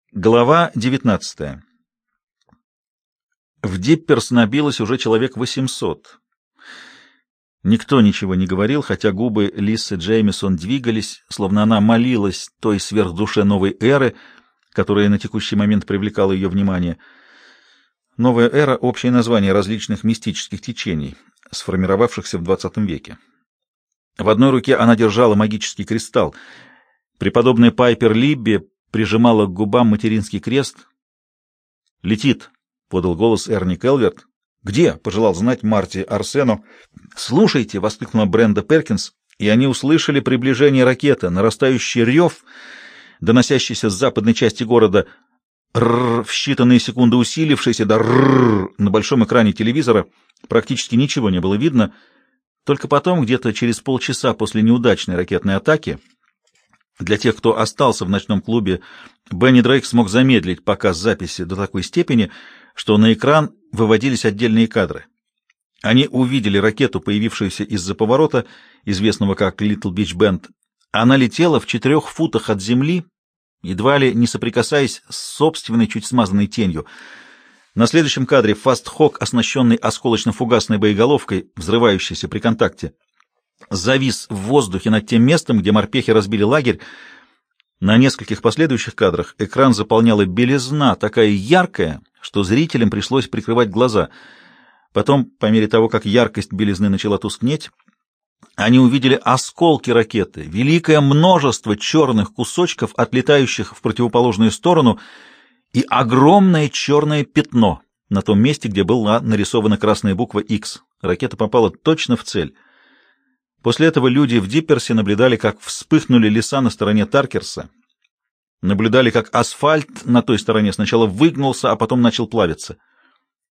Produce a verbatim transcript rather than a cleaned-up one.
Глава девятнадцатая. В Дипперс набилось уже человек восемьсот. Никто ничего не говорил, хотя губы Лиссы Джеймисон двигались, словно она молилась той сверхдуше новой эры, которая на текущий момент привлекала ее внимание. Новая эра — общее название различных мистических течений, сформировавшихся в двадцатом веке. В одной руке она держала магический кристалл. Преподобная Пайпер Либби прижимала к губам материнский крест. «Летит», — подал голос Эрни Келверт. «Где?» — пожелал знать Марти Арсену. «Слушайте!» — воскликнула Бренда Перкинс, и они услышали приближение ракеты, нарастающий рев, доносящийся с западной части города, рррр, в считанные секунды усилившийся до рррр на большом экране телевизора. Практически ничего не было видно. Только потом, где-то через полчаса после неудачной ракетной атаки, для тех, кто остался в ночном клубе, Бенни Дрейк смог замедлить показ записи до такой степени, что на экран выводились отдельные кадры. Они увидели ракету, появившуюся из-за поворота, известного как Little Beach Bend. Она летела в четырех футах от земли, едва ли не соприкасаясь с собственной чуть смазанной тенью. На следующем кадре Фаст-Хок, оснащенный осколочно-фугасной боеголовкой, взрывающейся при контакте, завис в воздухе над тем местом, где морпехи разбили лагерь. На нескольких последующих кадрах экран заполняла белизна, такая яркая, что зрителям пришлось прикрывать глаза. Потом, по мере того, как яркость белизны начала тускнеть, они увидели осколки ракеты, великое множество черных кусочков, отлетающих в противоположную сторону, и огромное черное пятно на том месте, где была нарисована красная буква X. Ракета попала точно в цель. После этого люди в Дипперсе наблюдали, как вспыхнули леса на стороне Таркерса, наблюдали, как асфальт на той стороне сначала выгнулся, а потом начал плавиться.